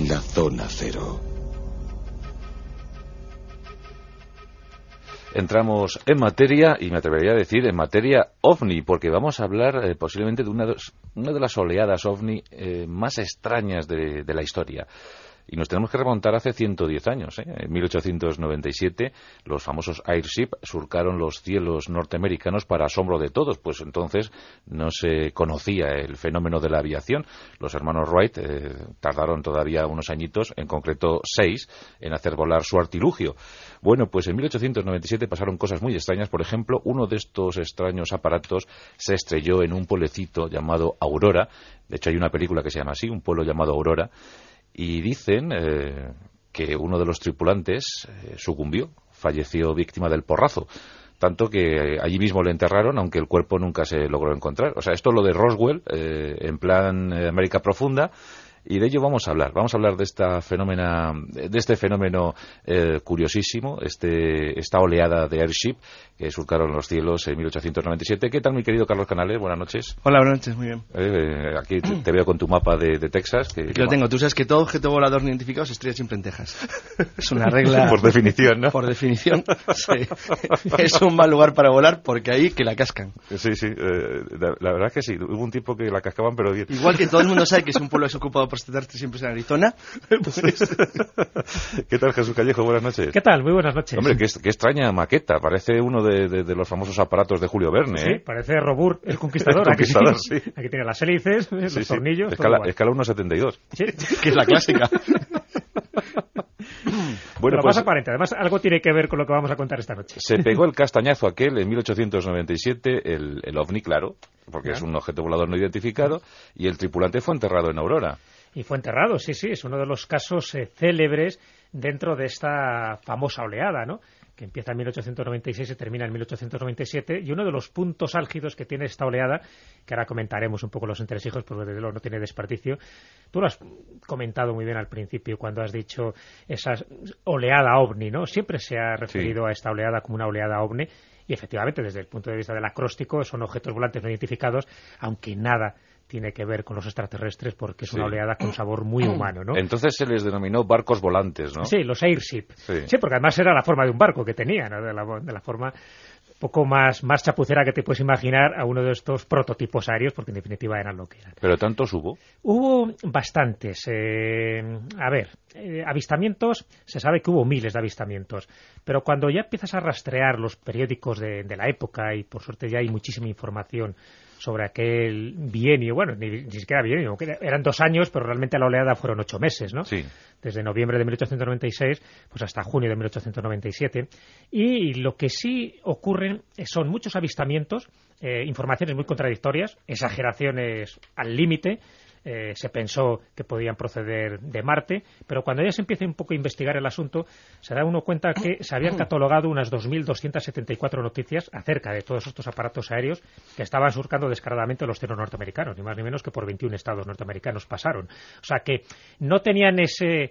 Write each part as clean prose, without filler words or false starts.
la zona cero. Entramos en materia, y me atrevería a decir en materia ovni, porque vamos a hablar posiblemente de una de las oleadas ovni más extrañas de la historia. Y nos tenemos que remontar hace 110 años. En 1897, los famosos Airship surcaron los cielos norteamericanos para asombro de todos, pues entonces no se conocía el fenómeno de la aviación. Los hermanos Wright tardaron todavía unos añitos, en concreto 6, en hacer volar su artilugio. Bueno, pues en 1897 pasaron cosas muy extrañas. Por ejemplo, uno de estos extraños aparatos se estrelló en un pueblecito llamado Aurora. De hecho, hay una película que se llama así, Un pueblo llamado Aurora. Y dicen que uno de los tripulantes sucumbió, falleció víctima del porrazo. Tanto que allí mismo le enterraron, aunque el cuerpo nunca se logró encontrar. O sea, esto es lo de Roswell, en plan América Profunda. Y de ello vamos a hablar. Vamos a hablar de este fenómeno curiosísimo, esta oleada de Airship que surcaron los cielos en 1897. ¿Qué tal, mi querido Carlos Canales? Buenas noches. Hola, buenas noches, muy bien. Aquí te veo con tu mapa de Texas. Aquí lo tengo. Tú sabes que todo objeto volador no identificado se estrella siempre en Texas. Es una regla... Por definición, ¿no? Por definición, sí. Es un mal lugar para volar porque ahí que la cascan. Sí, sí. La verdad es que sí. Hubo un tiempo que la cascaban, pero bien. Igual que todo el mundo sabe que si un pueblo es ocupado por extraterrestres siempre es en Arizona. Pues... ¿Qué tal, Jesús Callejo? Buenas noches. ¿Qué tal? Muy buenas noches. Hombre, qué extraña maqueta. Parece uno de los famosos aparatos de Julio Verne. Sí, parece Robur, el Conquistador. El Conquistador, sí. Aquí tiene las hélices, los tornillos. Escala 1,72. Sí. Que es la clásica. Bueno, pues, más aparente. Además, algo tiene que ver con lo que vamos a contar esta noche. Se pegó el castañazo aquel en 1897, el OVNI, claro, porque es un objeto volador no identificado, y el tripulante fue enterrado en Aurora. Y fue enterrado, sí, es uno de los casos célebres dentro de esta famosa oleada, ¿no?, que empieza en 1896 y termina en 1897, y uno de los puntos álgidos que tiene esta oleada, que ahora comentaremos un poco los entresijos, porque desde luego no tiene desperdicio. Tú lo has comentado muy bien al principio, cuando has dicho esa oleada ovni, ¿no? Siempre se ha referido a esta oleada como una oleada ovni, y efectivamente, desde el punto de vista del acróstico, son objetos volantes no identificados, aunque nada tiene que ver con los extraterrestres, porque es una oleada con sabor muy humano, ¿no? Entonces se les denominó barcos volantes, ¿no? Sí, los Airship. Sí, porque además era la forma de un barco que tenía, ¿no? De la forma un poco más chapucera que te puedes imaginar a uno de estos prototipos aéreos, porque en definitiva eran lo que eran. ¿Pero tantos hubo? Hubo bastantes. Avistamientos, se sabe que hubo miles de avistamientos, pero cuando ya empiezas a rastrear los periódicos de la época, y por suerte ya hay muchísima información sobre aquel bienio, bueno, ni siquiera bienio, eran 2 años, pero realmente la oleada fueron 8 meses, ¿no? Sí. Desde noviembre de 1896 pues hasta junio de 1897. Y lo que sí ocurren son muchos avistamientos, informaciones muy contradictorias, exageraciones al límite. Se pensó que podían proceder de Marte, pero cuando ya se empieza un poco a investigar el asunto, se da uno cuenta que se habían catalogado unas 2.274 noticias acerca de todos estos aparatos aéreos que estaban surcando descaradamente los cielos norteamericanos, ni más ni menos que por 21 estados norteamericanos pasaron. O sea que no tenían ese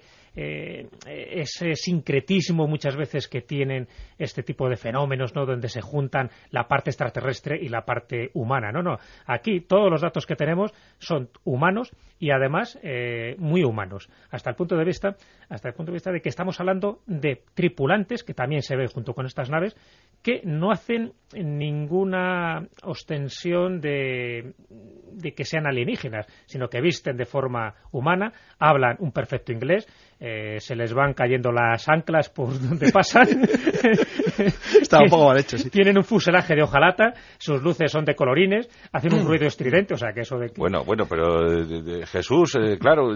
sincretismo muchas veces que tienen este tipo de fenómenos, ¿no?, donde se juntan la parte extraterrestre y la parte humana. No, aquí todos los datos que tenemos son humanos y además muy humanos, hasta el punto de vista de que estamos hablando de tripulantes, que también se ve junto con estas naves, que no hacen ninguna ostensión de que sean alienígenas, sino que visten de forma humana, hablan un perfecto inglés, se les van cayendo las anclas por donde pasan. Está un poco mal hecho, sí. Tienen un fuselaje de hojalata, sus luces son de colorines, hacen un ruido estridente, o sea que eso de... Bueno, pero Jesús, claro,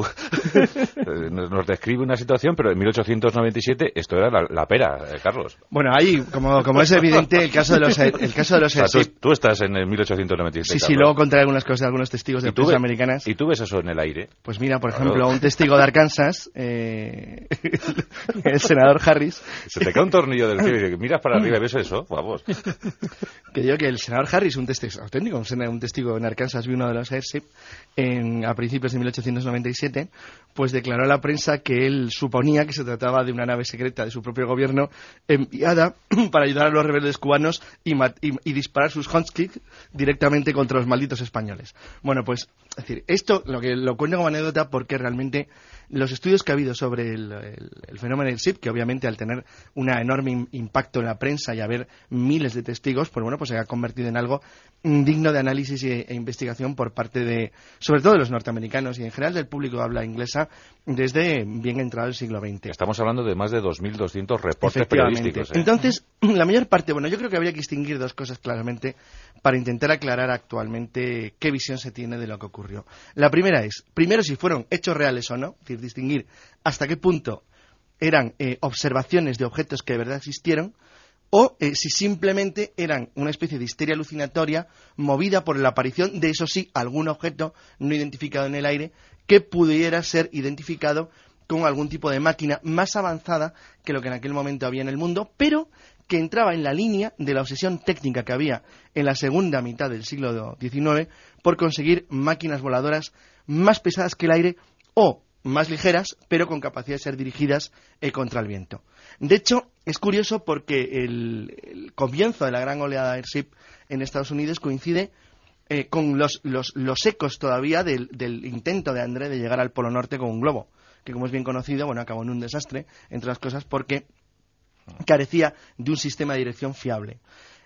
nos describe una situación, pero en 1897 esto era la pera, Carlos. Bueno, ahí, como es evidente, el caso de los o sea, tú estás en el 1897. Sí, luego contaré algunas cosas de algunos testigos de prensa americanas. ¿Y tú ves eso en el aire? Pues mira, por ejemplo, un testigo de Arkansas, el senador Harris. Se te cae un tornillo del cielo y miras para arriba y ves eso, vamos. Que digo que el senador Harris, un testigo auténtico, un testigo en Arkansas, vio uno de los Airship a principios de 1897, pues declaró a la prensa que él suponía que se trataba de una nave secreta de su propio gobierno enviada para ayudar a los rebeldes cubanos y disparar sus Hunchkick directamente contra los malditos españoles. Bueno, pues Es decir, esto lo cuento como anécdota porque realmente los estudios que ha habido sobre el fenómeno Airship, que obviamente al tener un enorme impacto en la prensa y haber miles de testigos, pues bueno, pues se ha convertido en algo digno de análisis e investigación por parte de, sobre todo de los norteamericanos y en general del público de habla inglesa desde bien entrado el siglo XX. Estamos hablando de más de 2.200 reportes periodísticos. Entonces, la mayor parte, bueno, yo creo que habría que distinguir dos cosas claramente para intentar aclarar actualmente qué visión se tiene de lo que ocurrió. La primera es, primero, si fueron hechos reales o no, es decir, distinguir hasta qué punto eran observaciones de objetos que de verdad existieron, o si simplemente eran una especie de histeria alucinatoria movida por la aparición de, eso sí, algún objeto no identificado en el aire que pudiera ser identificado con algún tipo de máquina más avanzada que lo que en aquel momento había en el mundo, pero que entraba en la línea de la obsesión técnica que había en la segunda mitad del siglo XIX por conseguir máquinas voladoras más pesadas que el aire o más ligeras, pero con capacidad de ser dirigidas contra el viento. De hecho, es curioso porque el comienzo de la gran oleada Airship en Estados Unidos coincide con los ecos todavía del intento de André de llegar al Polo Norte con un globo, que como es bien conocido, bueno, acabó en un desastre, entre otras cosas porque carecía de un sistema de dirección fiable.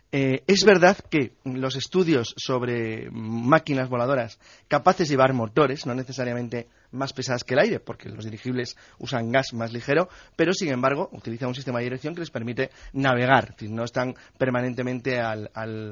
Es verdad que los estudios sobre máquinas voladoras capaces de llevar motores, no necesariamente más pesadas que el aire, porque los dirigibles usan gas más ligero, pero sin embargo utilizan un sistema de dirección que les permite navegar, es decir, no están permanentemente al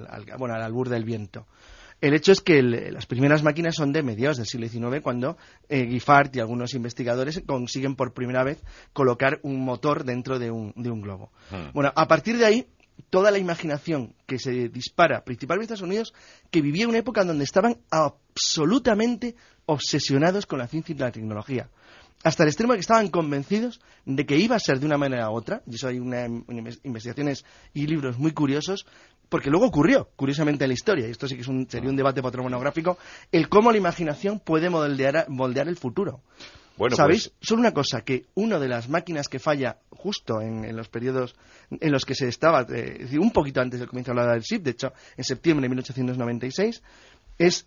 albur del viento. El hecho es que las primeras máquinas son de mediados del siglo XIX, cuando Giffard y algunos investigadores consiguen por primera vez colocar un motor dentro de un globo. Bueno, a partir de ahí, toda la imaginación que se dispara, principalmente en Estados Unidos, que vivía una época en donde estaban absolutamente obsesionados con la ciencia y la tecnología, hasta el extremo de que estaban convencidos de que iba a ser de una manera u otra, y eso hay investigaciones y libros muy curiosos, porque luego ocurrió, curiosamente, en la historia, y esto sí que sería un debate para otro monográfico, el cómo la imaginación puede moldear el futuro. Bueno, ¿sabéis? Pues solo una cosa, que una de las máquinas que falla justo en los periodos en los que se estaba, es decir, un poquito antes del comienzo de la Airship, de hecho, en septiembre de 1896, es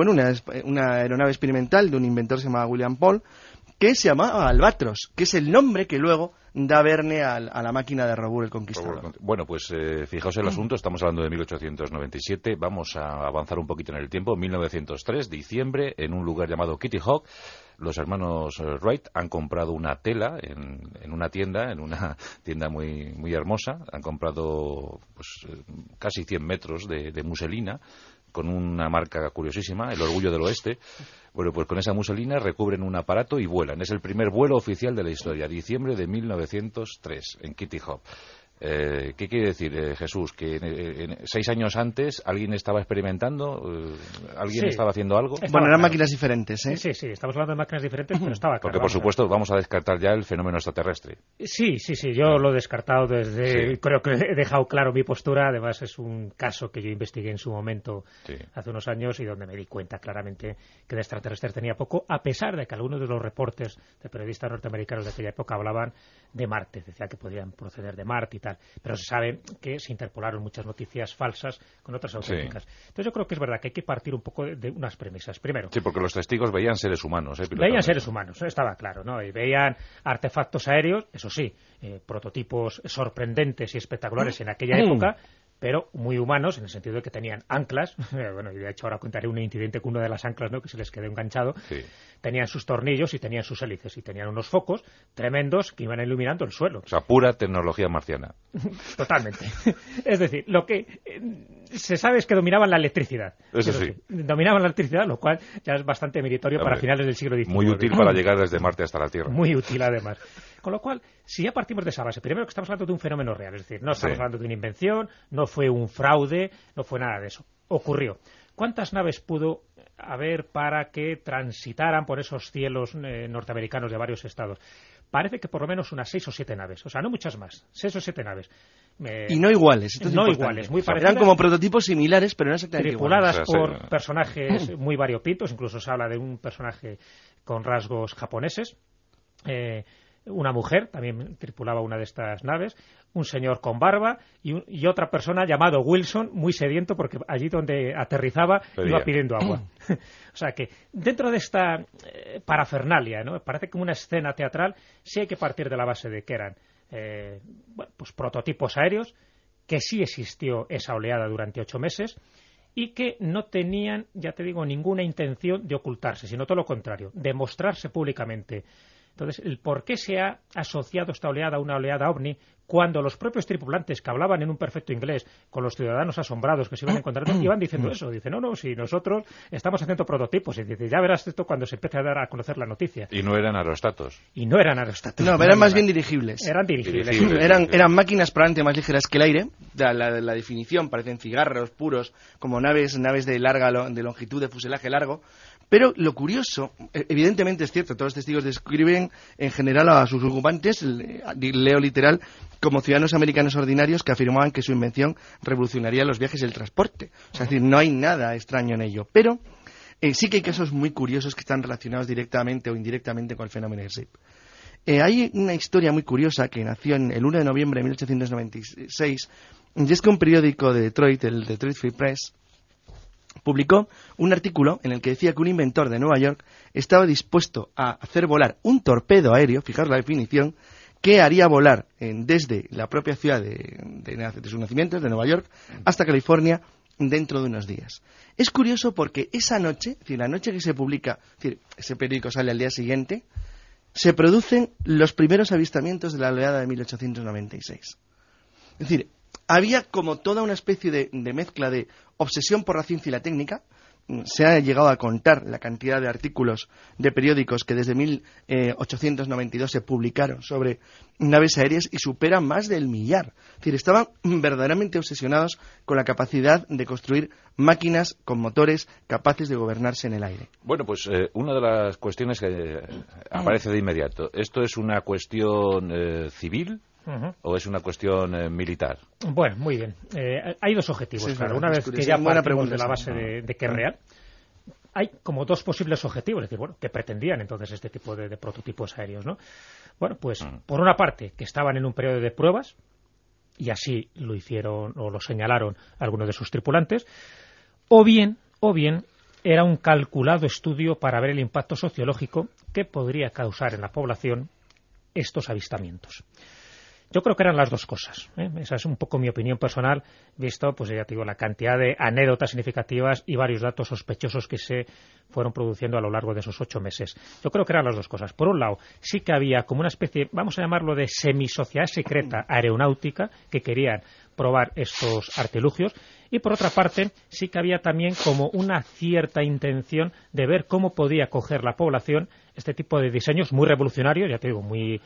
una aeronave experimental de un inventor que se llamaba William Paul, que se llamaba Albatros, que es el nombre que luego da Verne a la máquina de Robur el Conquistador. Bueno, pues fijaos el asunto, estamos hablando de 1897, vamos a avanzar un poquito en el tiempo. 1903, diciembre, en un lugar llamado Kitty Hawk, los hermanos Wright han comprado una tela en una tienda muy, muy hermosa. Han comprado pues, casi 100 metros de muselina, con una marca curiosísima, el Orgullo del Oeste. Bueno, pues con esa muselina recubren un aparato y vuelan. Es el primer vuelo oficial de la historia, diciembre de 1903, en Kitty Hawk. ¿Qué quiere decir, Jesús? ¿Que 6 años antes alguien estaba experimentando? ¿Alguien estaba haciendo algo? Bueno, eran máquinas diferentes, ¿eh? Sí, estamos hablando de máquinas diferentes, pero estaba claro. Porque, por supuesto, vamos a descartar ya el fenómeno extraterrestre. Sí, yo lo he descartado desde... Sí. Creo que he dejado claro mi postura. Además, es un caso que yo investigué en su momento, hace unos años, y donde me di cuenta claramente que de extraterrestres tenía poco, a pesar de que algunos de los reportes de periodistas norteamericanos de aquella época hablaban de Marte. Decían que podían proceder de Marte y tal. Pero se sabe que se interpolaron muchas noticias falsas con otras auténticas. Sí. Entonces yo creo que es verdad que hay que partir un poco de unas premisas. Primero, sí, porque los testigos veían seres humanos. Veían seres humanos, estaba claro, ¿no? Y veían artefactos aéreos, eso sí, prototipos sorprendentes y espectaculares en aquella época, pero muy humanos, en el sentido de que tenían anclas. Bueno, y de hecho ahora contaré un incidente con una de las anclas, ¿no?, que se les quedó enganchado. Sí. Tenían sus tornillos y tenían sus hélices y tenían unos focos tremendos que iban iluminando el suelo. O sea, pura tecnología marciana. Totalmente. Es decir, lo que se sabe es que dominaban la electricidad. Eso sí. Dominaban la electricidad, lo cual ya es bastante meritorio para finales del siglo XIX. Muy útil para llegar desde Marte hasta la Tierra. Muy útil, además. Con lo cual, si ya partimos de esa base, primero que estamos hablando de un fenómeno real, es decir, no estamos hablando de una invención, no fue un fraude, no fue nada de eso. Ocurrió. ¿Cuántas naves pudo haber para que transitaran por esos cielos norteamericanos de varios estados? Parece que por lo menos unas 6 o 7 naves, o sea, no muchas más, 6 o 7 naves. Y no iguales, esto es no importante. Iguales, muy parecidas. Eran como prototipos similares, pero no exactamente tripuladas iguales. por personajes muy variopintos, incluso se habla de un personaje con rasgos japoneses. una mujer, también tripulaba una de estas naves, un señor con barba y otra persona llamado Wilson, muy sediento porque allí donde aterrizaba iba pidiendo agua. O sea que dentro de esta parafernalia, ¿no? Parece como una escena teatral, sí hay que partir de la base de que eran pues prototipos aéreos, que sí existió esa oleada durante 8 meses y que no tenían, ya te digo, ninguna intención de ocultarse, sino todo lo contrario, de mostrarse públicamente. Entonces, el por qué se ha asociado esta oleada a una oleada ovni cuando los propios tripulantes que hablaban en un perfecto inglés con los ciudadanos asombrados que se iban encontrando iban diciendo eso, dicen, no, si nosotros estamos haciendo prototipos, y dice, ya verás esto cuando se empiece a dar a conocer la noticia. Y no eran aerostatos. No, eran más bien dirigibles. Eran dirigibles. Eran máquinas probablemente más ligeras que el aire, la definición, parecen cigarros puros, como naves de longitud de fuselaje largo. Pero lo curioso, evidentemente es cierto, todos los testigos describen en general a sus ocupantes, leo literal, como ciudadanos americanos ordinarios que afirmaban que su invención revolucionaría los viajes y el transporte. O sea, es decir, no hay nada extraño en ello. Pero sí que hay casos muy curiosos que están relacionados directamente o indirectamente con el fenómeno AirShip. Hay una historia muy curiosa que nació el 1 de noviembre de 1896, y es que un periódico de Detroit, el Detroit Free Press, publicó un artículo en el que decía que un inventor de Nueva York estaba dispuesto a hacer volar un torpedo aéreo, fijaos la definición, que haría volar desde la propia ciudad de su nacimiento, de Nueva York, hasta California, dentro de unos días. Es curioso porque esa noche, es decir, la noche que se publica, es decir, ese periódico sale al día siguiente, se producen los primeros avistamientos de la oleada de 1896. Es decir, había como toda una especie de mezcla de obsesión por la ciencia y la técnica. Se ha llegado a contar la cantidad de artículos de periódicos que desde 1892 se publicaron sobre naves aéreas y superan más del 1.000.000. Es decir, estaban verdaderamente obsesionados con la capacidad de construir máquinas con motores capaces de gobernarse en el aire. Bueno, pues una de las cuestiones que aparece de inmediato, ¿esto es una cuestión civil? ¿O es una cuestión militar? Bueno, muy bien. Hay dos objetivos, sí, claro. Una vez que ya partimos de la base de que es real, hay como dos posibles objetivos. Es decir, bueno, que pretendían entonces este tipo de prototipos aéreos, ¿no? Bueno, pues, por una parte, que estaban en un periodo de pruebas, y así lo hicieron o lo señalaron algunos de sus tripulantes, o bien era un calculado estudio para ver el impacto sociológico que podría causar en la población estos avistamientos. Yo creo que eran las dos cosas, ¿eh? Esa es un poco mi opinión personal, visto, pues ya te digo, la cantidad de anécdotas significativas y varios datos sospechosos que se fueron produciendo a lo largo de esos 8 meses. Yo creo que eran las dos cosas. Por un lado, sí que había como una especie, vamos a llamarlo de semisociedad secreta aeronáutica, que querían probar estos artilugios, y por otra parte, sí que había también como una cierta intención de ver cómo podía coger la población este tipo de diseños muy revolucionarios, ya te digo, muy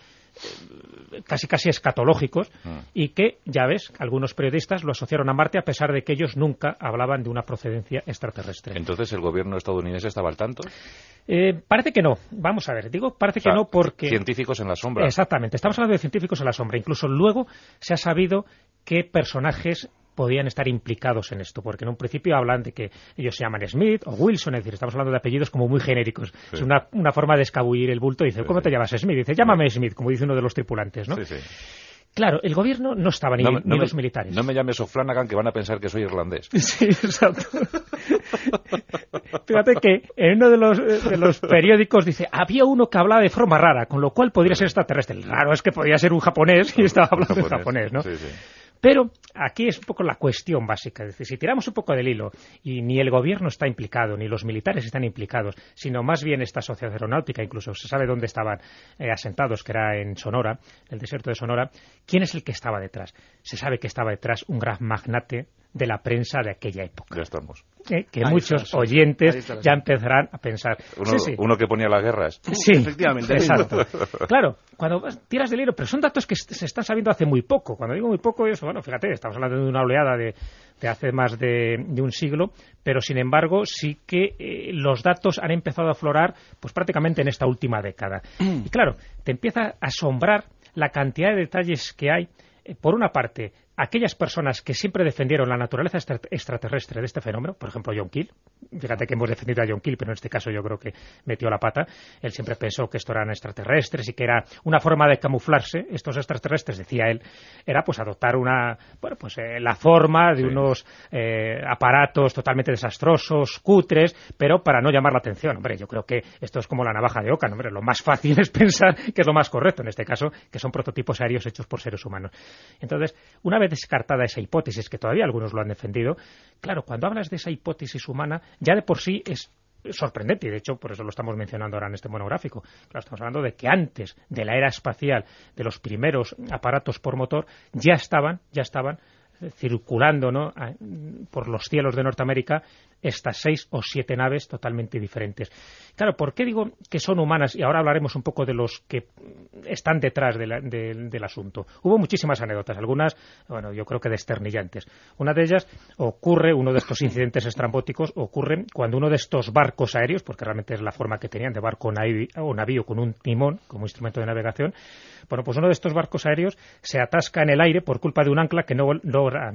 casi escatológicos, y que, ya ves, algunos periodistas lo asociaron a Marte a pesar de que ellos nunca hablaban de una procedencia extraterrestre. ¿Entonces el gobierno estadounidense estaba al tanto? Parece que no. Vamos a ver, digo parece que no porque... Científicos en la sombra. Exactamente, estamos hablando de científicos en la sombra. Incluso luego se ha sabido qué personajes podían estar implicados en esto, porque en un principio hablan de que ellos se llaman Smith o Wilson, es decir, estamos hablando de apellidos como muy genéricos. Sí. Es una forma de escabullir el bulto. Dice, ¿cómo te llamas? Smith. Dice, llámame Smith, como dice uno de los tripulantes, ¿no? Sí. Claro, el gobierno no estaba ni los militares. No me llames O'Flanagan, que van a pensar que soy irlandés. Sí, exacto. Fíjate que en uno de los periódicos dice, había uno que hablaba de forma rara, con lo cual podría ser extraterrestre. Raro es que podía ser un japonés y estaba hablando en japonés, ¿no? Sí. Pero aquí es un poco la cuestión básica. Es decir, si tiramos un poco del hilo y ni el gobierno está implicado, ni los militares están implicados, sino más bien esta sociedad aeronáutica, incluso se sabe dónde estaban asentados, que era en Sonora, el desierto de Sonora, ¿quién es el que estaba detrás? Se sabe que estaba detrás un gran magnate de la prensa de aquella época. Ya estamos. Que muchos oyentes ya empezarán a pensar. Uno que ponía las guerras. Sí, efectivamente. Exacto. Claro, cuando tiras del hilo, pero son datos que se están sabiendo hace muy poco. Cuando digo muy poco, eso, bueno, fíjate, estamos hablando de una oleada de hace más de un siglo, pero sin embargo sí que los datos han empezado a aflorar pues prácticamente en esta última década. Y claro, te empieza a asombrar la cantidad de detalles que hay. Por una parte, aquellas personas que siempre defendieron la naturaleza extraterrestre de este fenómeno, por ejemplo John Keel, fíjate que hemos defendido a John Keel, pero en este caso yo creo que metió la pata, él siempre pensó que esto eran extraterrestres y que era una forma de camuflarse, estos extraterrestres, decía él, era pues adoptar la forma de unos aparatos totalmente desastrosos, cutres, pero para no llamar la atención. Hombre, yo creo que esto es como la navaja de Ockham, hombre, lo más fácil es pensar que es lo más correcto, en este caso, que son prototipos aéreos hechos por seres humanos. Entonces, una vez descartada esa hipótesis, que todavía algunos lo han defendido, claro, cuando hablas de esa hipótesis humana, ya de por sí es sorprendente, y de hecho por eso lo estamos mencionando ahora en este monográfico. Claro, estamos hablando de que antes de la era espacial, de los primeros aparatos por motor, ya estaban circulando, ¿no?, por los cielos de Norteamérica estas 6 o 7 naves totalmente diferentes. Claro, ¿por qué digo que son humanas? Y ahora hablaremos un poco de los que están detrás del asunto. Hubo muchísimas anécdotas, algunas, bueno, yo creo que desternillantes. Una de ellas uno de estos incidentes estrambóticos ocurre cuando uno de estos barcos aéreos, porque realmente es la forma que tenían de barco o navío con un timón como instrumento de navegación, bueno, pues uno de estos barcos aéreos se atasca en el aire por culpa de un ancla que no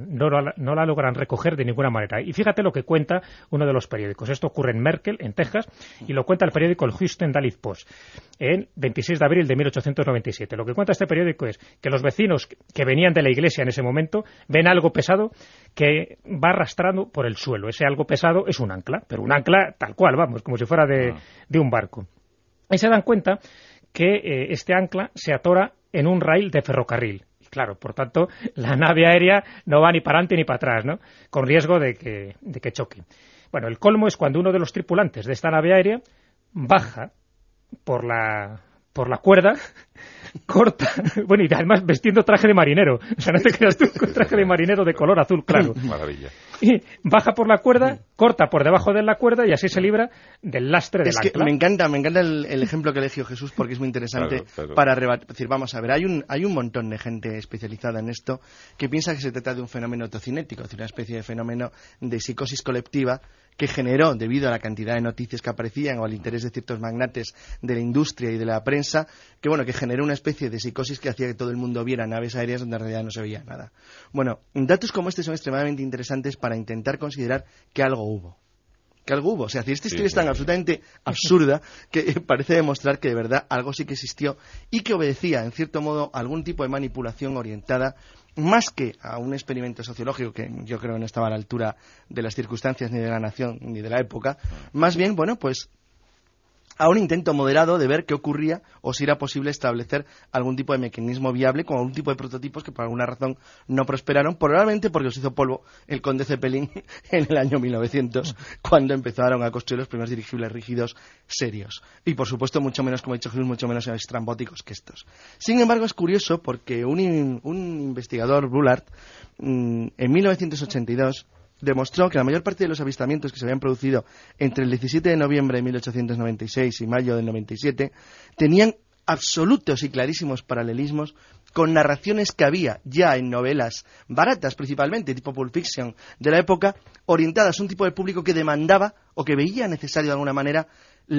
la logran recoger de ninguna manera. Y fíjate lo que cuenta uno de los periódicos. Esto ocurre en Merkel, en Texas, y lo cuenta el periódico el Houston Daily Post, en 26 de abril de 1897. Lo que cuenta este periódico es que los vecinos que venían de la iglesia en ese momento ven algo pesado que va arrastrando por el suelo. Ese algo pesado es un ancla, pero un ancla tal cual, vamos, como si fuera de un barco. Y se dan cuenta que este ancla se atora en un rail de ferrocarril. Claro, por tanto, la nave aérea no va ni para adelante ni para atrás, ¿no?, con riesgo de que choque. Bueno, el colmo es cuando uno de los tripulantes de esta nave aérea baja por la cuerda, corta, bueno, y además vestiendo traje de marinero, o sea, no te creas tú, con traje de marinero de color azul claro. Maravilla. Y baja por la cuerda, corta por debajo de la cuerda y así se libra del lastre del ancla. Me encanta el ejemplo que eligió Jesús, porque es muy interesante para decir, vamos a ver, hay un montón de gente especializada en esto que piensa que se trata de un fenómeno autocinético, es decir, una especie de fenómeno de psicosis colectiva que generó, debido a la cantidad de noticias que aparecían o al interés de ciertos magnates de la industria y de la prensa, que generó una especie de psicosis que hacía que todo el mundo viera naves aéreas donde en realidad no se veía nada. Bueno, datos como este son extremadamente interesantes para intentar considerar que algo hubo. O sea, esta historia es tan absolutamente absurda que parece demostrar que de verdad algo sí que existió y que obedecía, en cierto modo, a algún tipo de manipulación orientada más que a un experimento sociológico que yo creo que no estaba a la altura de las circunstancias ni de la nación ni de la época, más bien, a un intento moderado de ver qué ocurría o si era posible establecer algún tipo de mecanismo viable con algún tipo de prototipos que por alguna razón no prosperaron, probablemente porque los hizo polvo el conde Zeppelin en el año 1900, cuando empezaron a construir los primeros dirigibles rígidos serios. Y por supuesto, mucho menos, como ha dicho Jesús, mucho menos estrambóticos que estos. Sin embargo, es curioso porque un investigador, Bullard, en 1982, demostró que la mayor parte de los avistamientos que se habían producido entre el 17 de noviembre de 1896 y mayo del 97 tenían absolutos y clarísimos paralelismos con narraciones que había ya en novelas baratas, principalmente, tipo Pulp Fiction, de la época, orientadas a un tipo de público que demandaba o que veía necesario de alguna manera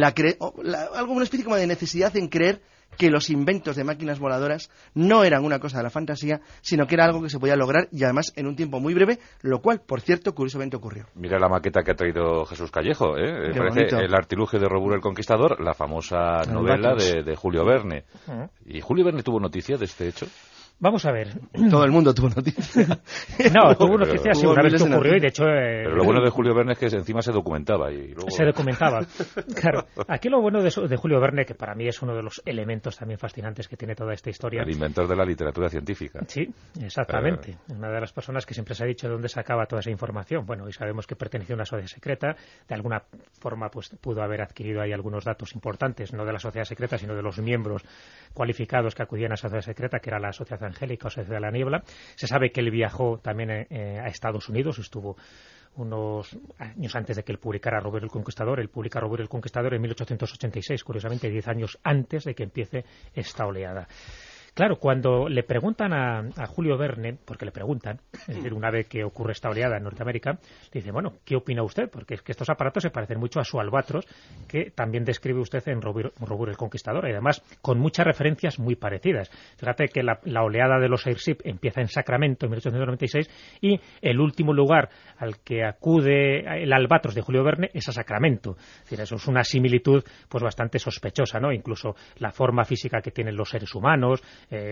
alguna especie como de necesidad en creer que los inventos de máquinas voladoras no eran una cosa de la fantasía, sino que era algo que se podía lograr y además en un tiempo muy breve, lo cual, por cierto, curiosamente ocurrió. Mira la maqueta que ha traído Jesús Callejo, ¿eh? Parece El artilugio de Robur el Conquistador, la famosa novela de Julio Verne. ¿Y Julio Verne tuvo noticia de este hecho? Vamos a ver. Todo el mundo tuvo noticias. No, tuvo noticias una vez que ocurrió y de hecho... Pero lo bueno de Julio Verne es que encima se documentaba. Y luego... Se documentaba. Claro. Aquí lo bueno de Julio Verne, que para mí es uno de los elementos también fascinantes que tiene toda esta historia... El inventor de la literatura científica. Sí, exactamente. Una de las personas que siempre se ha dicho de dónde sacaba toda esa información. Bueno, y sabemos que pertenecía a una sociedad secreta. De alguna forma pues pudo haber adquirido ahí algunos datos importantes, no de la sociedad secreta, sino de los miembros cualificados que acudían a esa sociedad secreta, que era la Sociedad Angélica o Sociedad de la Niebla. Se sabe que él viajó también a Estados Unidos, estuvo unos años antes de que él publicara Robur el Conquistador. Él publica Robur el Conquistador en 1886, curiosamente 10 años antes de que empiece esta oleada. Claro, cuando le preguntan a Julio Verne, porque le preguntan, es decir, una vez que ocurre esta oleada en Norteamérica, le dice, bueno, ¿qué opina usted? Porque es que estos aparatos se parecen mucho a su Albatros, que también describe usted en Robur el Conquistador, y además con muchas referencias muy parecidas. Fíjate que la oleada de los Airship empieza en Sacramento en 1896 y el último lugar al que acude el Albatros de Julio Verne es a Sacramento. Es decir, eso es una similitud pues bastante sospechosa, ¿no? Incluso la forma física que tienen los seres humanos,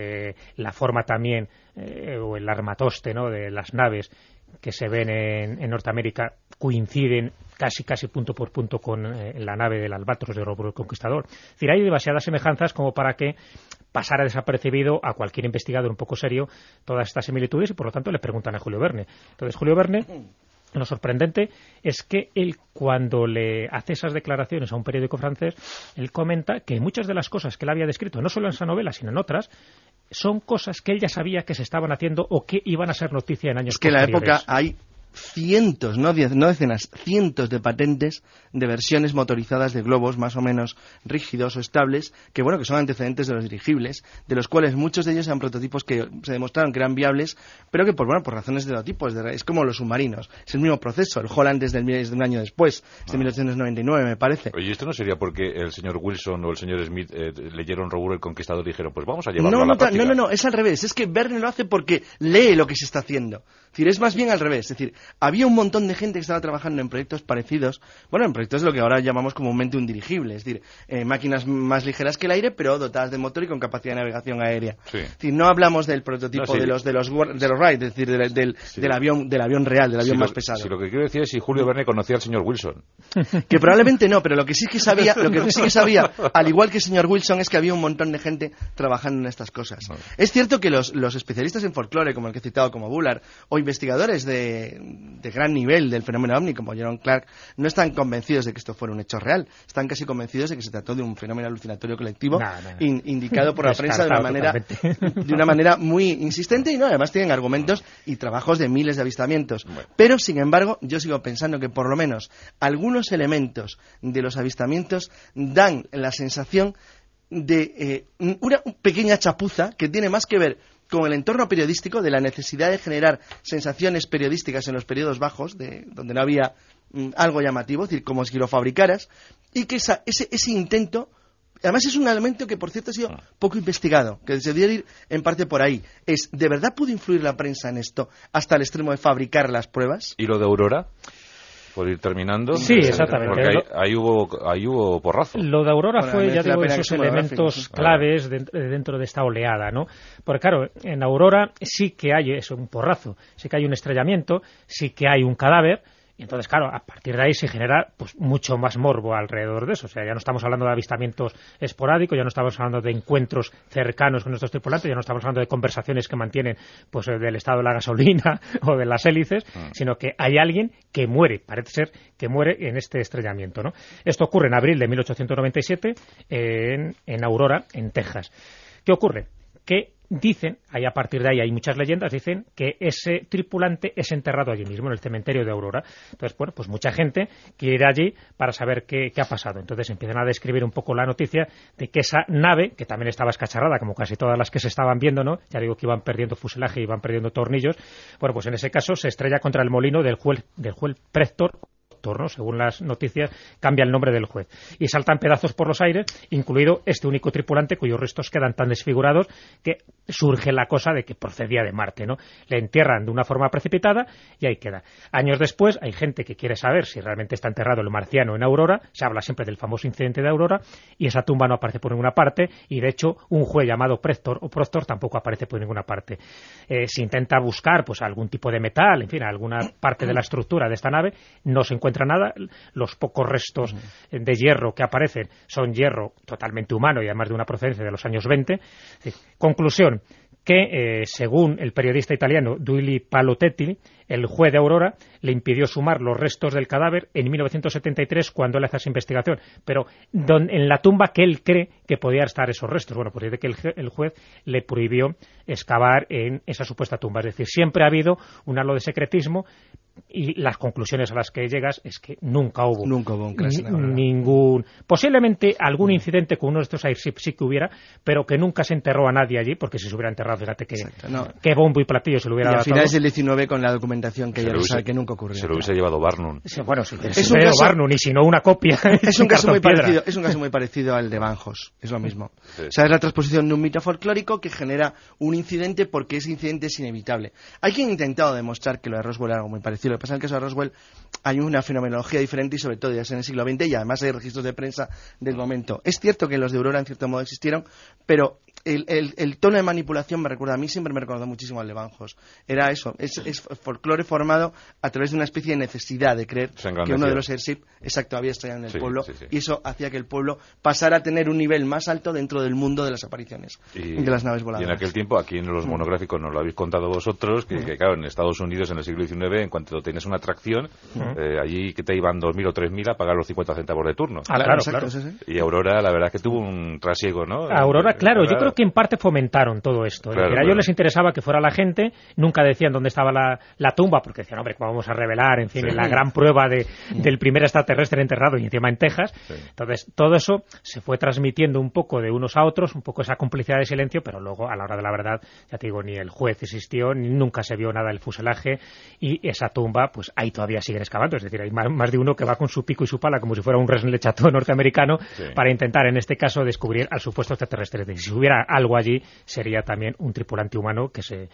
la forma también o el armatoste, ¿no?, de las naves que se ven en Norteamérica coinciden casi punto por punto con la nave del Albatros de Robur el Conquistador. Es decir, hay demasiadas semejanzas como para que pasara desapercibido a cualquier investigador un poco serio todas estas similitudes, y por lo tanto le preguntan a Julio Verne. Entonces Julio Verne, lo sorprendente es que él, cuando le hace esas declaraciones a un periódico francés, él comenta que muchas de las cosas que él había descrito, no solo en esa novela, sino en otras, son cosas que él ya sabía que se estaban haciendo o que iban a ser noticia en años posteriores. Es que en la época hay cientos, no decenas, cientos de patentes de versiones motorizadas de globos más o menos rígidos o estables, que bueno, que son antecedentes de los dirigibles, de los cuales muchos de ellos eran prototipos que se demostraron que eran viables, pero que por razones de tipo, es como los submarinos, es el mismo proceso. El Holland es de un año después, es de 1899 me parece. Oye, ¿esto no sería porque el señor Wilson o el señor Smith leyeron Robur el Conquistador y dijeron, pues vamos a llevarlo a la práctica? No, es al revés, es que Verne lo hace porque lee lo que se está haciendo. Es decir, es más bien al revés, es decir, había un montón de gente que estaba trabajando en proyectos parecidos, bueno, en proyectos de lo que ahora llamamos comúnmente un dirigible, es decir, máquinas más ligeras que el aire, pero dotadas de motor y con capacidad de navegación aérea. Sí. Es decir, no hablamos del prototipo de los Wright, es decir, del avión real, del avión más pesado. Sí, lo que quiero decir es si Julio Verne conocía al señor Wilson. Que probablemente no, pero lo que sí que sabía, al igual que el señor Wilson, es que había un montón de gente trabajando en estas cosas. Bueno. Es cierto que los especialistas en folclore, como el que he citado, como Bullard, o investigadores de gran nivel del fenómeno ovni, como Jerome Clark, no están convencidos de que esto fuera un hecho real. Están casi convencidos de que se trató de un fenómeno alucinatorio colectivo indicado por la prensa de una manera muy insistente, y no, además tienen argumentos y trabajos de miles de avistamientos. Bueno. Pero, sin embargo, yo sigo pensando que por lo menos algunos elementos de los avistamientos dan la sensación de una pequeña chapuza que tiene más que ver con el entorno periodístico, de la necesidad de generar sensaciones periodísticas en los periodos bajos, donde no había algo llamativo, es decir, como si lo fabricaras, y que ese intento, además es un elemento que por cierto ha sido poco investigado, que se debería ir en parte por ahí, ¿de verdad pudo influir la prensa en esto hasta el extremo de fabricar las pruebas? ¿Y lo de Aurora? Por ir terminando. Sí, exactamente. Porque ahí hubo porrazo. Lo de Aurora fue, ya digo, esos elementos claves dentro de esta oleada, ¿no? Porque claro, en Aurora sí que hay un porrazo, sí que hay un estrellamiento, sí que hay un cadáver. Y entonces, claro, a partir de ahí se genera pues mucho más morbo alrededor de eso. O sea, ya no estamos hablando de avistamientos esporádicos, ya no estamos hablando de encuentros cercanos con nuestros tripulantes, ya no estamos hablando de conversaciones que mantienen pues del estado de la gasolina o de las hélices, sino que hay alguien que muere, parece ser que muere en este estrellamiento, ¿no? Esto ocurre en abril de 1897 en Aurora, en Texas. ¿Qué ocurre? Que dicen, ahí a partir de ahí hay muchas leyendas, dicen que ese tripulante es enterrado allí mismo, en el cementerio de Aurora. Entonces, bueno, pues mucha gente quiere ir allí para saber qué ha pasado. Entonces empiezan a describir un poco la noticia de que esa nave, que también estaba escacharrada, como casi todas las que se estaban viendo, ¿no? Ya digo que iban perdiendo fuselaje y iban perdiendo tornillos. Bueno, pues en ese caso se estrella contra el molino del juez Prestor, ¿no? Según las noticias, cambia el nombre del juez. Y saltan pedazos por los aires, incluido este único tripulante cuyos restos quedan tan desfigurados que surge la cosa de que procedía de Marte, ¿no? Le entierran de una forma precipitada y ahí queda. Años después hay gente que quiere saber si realmente está enterrado el marciano en Aurora. Se habla siempre del famoso incidente de Aurora y esa tumba no aparece por ninguna parte, y de hecho un juez llamado Prestor o Proctor tampoco aparece por ninguna parte. Se intenta buscar pues algún tipo de metal, en fin, alguna parte de la estructura de esta nave, no se encuentra nada. Los pocos restos de hierro que aparecen son hierro totalmente humano y además de una procedencia de los años 20. Conclusión, que según el periodista italiano Duilio Palotetti, el juez de Aurora le impidió sumar los restos del cadáver en 1973 cuando él hace esa investigación, pero en la tumba que él cree que podían estar esos restos. Bueno, pues dice que el juez le prohibió excavar en esa supuesta tumba. Es decir, siempre ha habido un halo de secretismo y las conclusiones a las que llegas es que nunca hubo un crash ningún... Posiblemente algún incidente con uno de estos airships sí que hubiera, pero que nunca se enterró a nadie allí, porque si se hubiera enterrado, fíjate que bombo y platillo se lo hubiera dado. Y a finales todo. del 19, con la documentación que ya lo sabe, que nunca ocurrió. Se lo hubiese llevado Barnum. Sí, bueno, si es un caso, Barnum, y si no una copia. Es un caso muy parecido al de Van Hoss, es lo mismo. Sí. O sea, es la transposición de un mito folclórico que genera un incidente porque ese incidente es inevitable. Hay quien ha intentado demostrar que lo de Roswell era algo muy parecido. Lo que pasa es que en el caso de Roswell hay una fenomenología diferente y sobre todo ya es en el siglo XX y además hay registros de prensa del momento. Es cierto que los de Aurora en cierto modo existieron, pero el tono de manipulación siempre me recordó muchísimo al de Van Hoss. Era eso, es folclore formado a través de una especie de necesidad de creer que uno de los airships había estallado en el pueblo, y eso hacía que el pueblo pasara a tener un nivel más alto dentro del mundo de las apariciones y de las naves voladoras. Y en aquel tiempo, aquí en los monográficos nos lo habéis contado vosotros, que claro, en Estados Unidos en el siglo XIX, en cuanto tienes una atracción, allí que te iban 2.000 o 3.000 a pagar los 50 centavos de turno. Claro. Y Aurora, la verdad es que tuvo un trasiego, ¿no? Aurora, claro, yo creo que en parte fomentaron todo esto. Claro, a ellos les interesaba que fuera la gente, nunca decían dónde estaba la tumba, porque decían, hombre, ¿cómo vamos a revelar? En fin, la gran prueba del primer extraterrestre enterrado y encima en Texas. Sí. Entonces, todo eso se fue transmitiendo un poco de unos a otros, un poco esa complicidad de silencio, pero luego, a la hora de la verdad, ya te digo, ni el juez existió, ni nunca se vio nada del fuselaje, y esa tumba, pues ahí todavía siguen excavando. Es decir, hay más de uno que va con su pico y su pala, como si fuera un reslecható norteamericano, para intentar, en este caso, descubrir al supuesto extraterrestre. Es decir, si hubiera algo allí, sería también un tripulante humano que se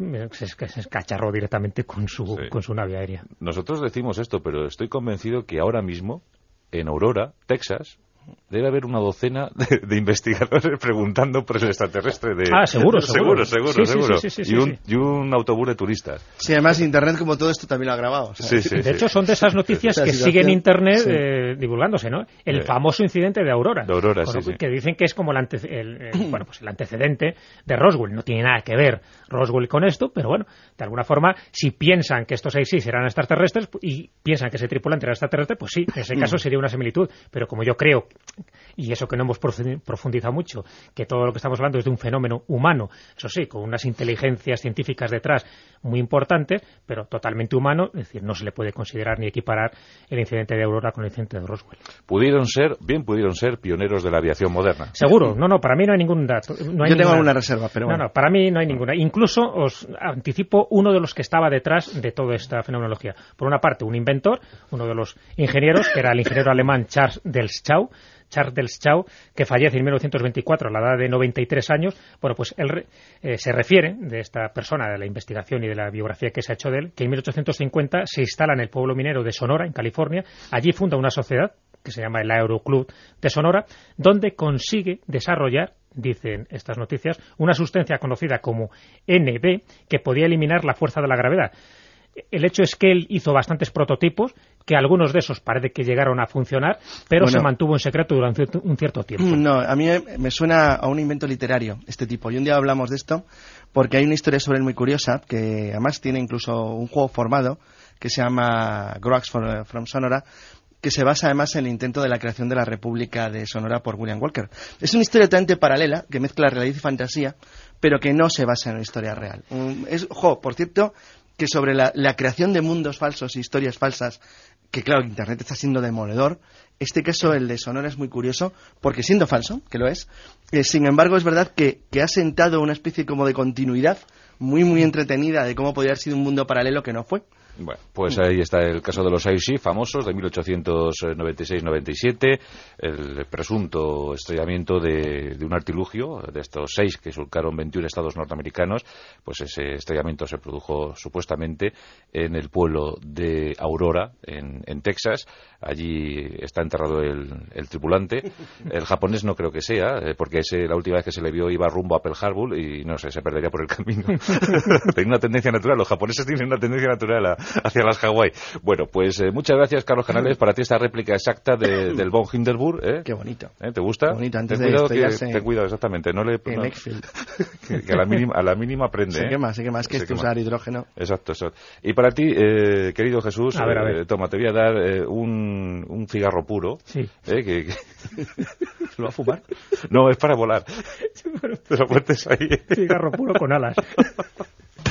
escacharró directamente con su nave aérea. Nosotros decimos esto, pero estoy convencido que ahora mismo, en Aurora, Texas, debe haber una docena de investigadores preguntando por el extraterrestre de... Seguro. Sí. Y un autobús de turistas. Sí, además Internet, como todo esto, también lo ha grabado. De hecho, son de esas noticias que siguen Internet divulgándose, ¿no? El famoso incidente de Aurora. Que dicen que es como el antecedente de Roswell. No tiene nada que ver Roswell con esto, pero bueno, de alguna forma, si piensan que estos sí eran extraterrestres y piensan que ese tripulante era extraterrestre, pues sí, en ese caso sería una similitud. Pero como yo creo, y eso que no hemos profundizado mucho, que todo lo que estamos hablando es de un fenómeno humano, eso sí, con unas inteligencias científicas detrás muy importantes, pero totalmente humano, es decir, no se le puede considerar ni equiparar el incidente de Aurora con el incidente de Roswell. Pudieron ser pioneros de la aviación moderna. Seguro, para mí no hay ningún dato. Yo tengo alguna reserva, pero bueno. No, para mí no hay ninguna. Incluso os anticipo uno de los que estaba detrás de toda esta fenomenología. Por una parte, un inventor, uno de los ingenieros, que era el ingeniero alemán Charles Delschau, que fallece en 1924 a la edad de 93 años. Bueno, pues él se refiere de esta persona, de la investigación y de la biografía que se ha hecho de él, que en 1850 se instala en el pueblo minero de Sonora, en California. Allí funda una sociedad que se llama el Aeroclub de Sonora, donde consigue desarrollar, dicen estas noticias, una sustancia conocida como NB, que podía eliminar la fuerza de la gravedad. El hecho es que él hizo bastantes prototipos, que algunos de esos parece que llegaron a funcionar, pero se mantuvo en secreto durante un cierto tiempo. No, a mí me suena a un invento literario este tipo, y un día hablamos de esto, porque hay una historia sobre él muy curiosa, que además tiene incluso un juego formado, que se llama Groax from Sonora, que se basa además en el intento de la creación de la República de Sonora por William Walker. Es una historia totalmente paralela, que mezcla realidad y fantasía, pero que no se basa en una historia real. Por cierto, que sobre la creación de mundos falsos y historias falsas, que claro, Internet está siendo demoledor. Este caso, el de Sonora, es muy curioso, porque siendo falso, que lo es, sin embargo es verdad que ha sentado una especie como de continuidad muy muy entretenida de cómo podría haber sido un mundo paralelo que no fue. Bueno, pues ahí está el caso de los Airships famosos de 1896-97, el presunto estrellamiento de un artilugio, de estos 6 que surcaron 21 estados norteamericanos. Pues ese estrellamiento se produjo supuestamente en el pueblo de Aurora, en Texas. Allí está enterrado el tripulante. El japonés no creo que sea, porque la última vez que se le vio iba rumbo a Pearl Harbor y no sé, se perdería por el camino. Tiene una tendencia natural, los japoneses tienen una tendencia natural hacia las Hawái. Bueno, pues muchas gracias, Carlos Canales. Para ti esta réplica exacta del von Hindenburg. Qué bonito. ¿Te gusta? Qué bonito, antes ten de cuidado, estrellarse ten cuidado, exactamente. No le, en Eckfield. que a la mínima prende. Se quema, es que es usar hidrógeno. Exacto, eso. Y para ti, querido Jesús, a ver. Toma, te voy a dar un cigarro puro. Sí. ¿Lo va a fumar? No, es para volar. Te lo metes ahí. Cigarro puro con alas.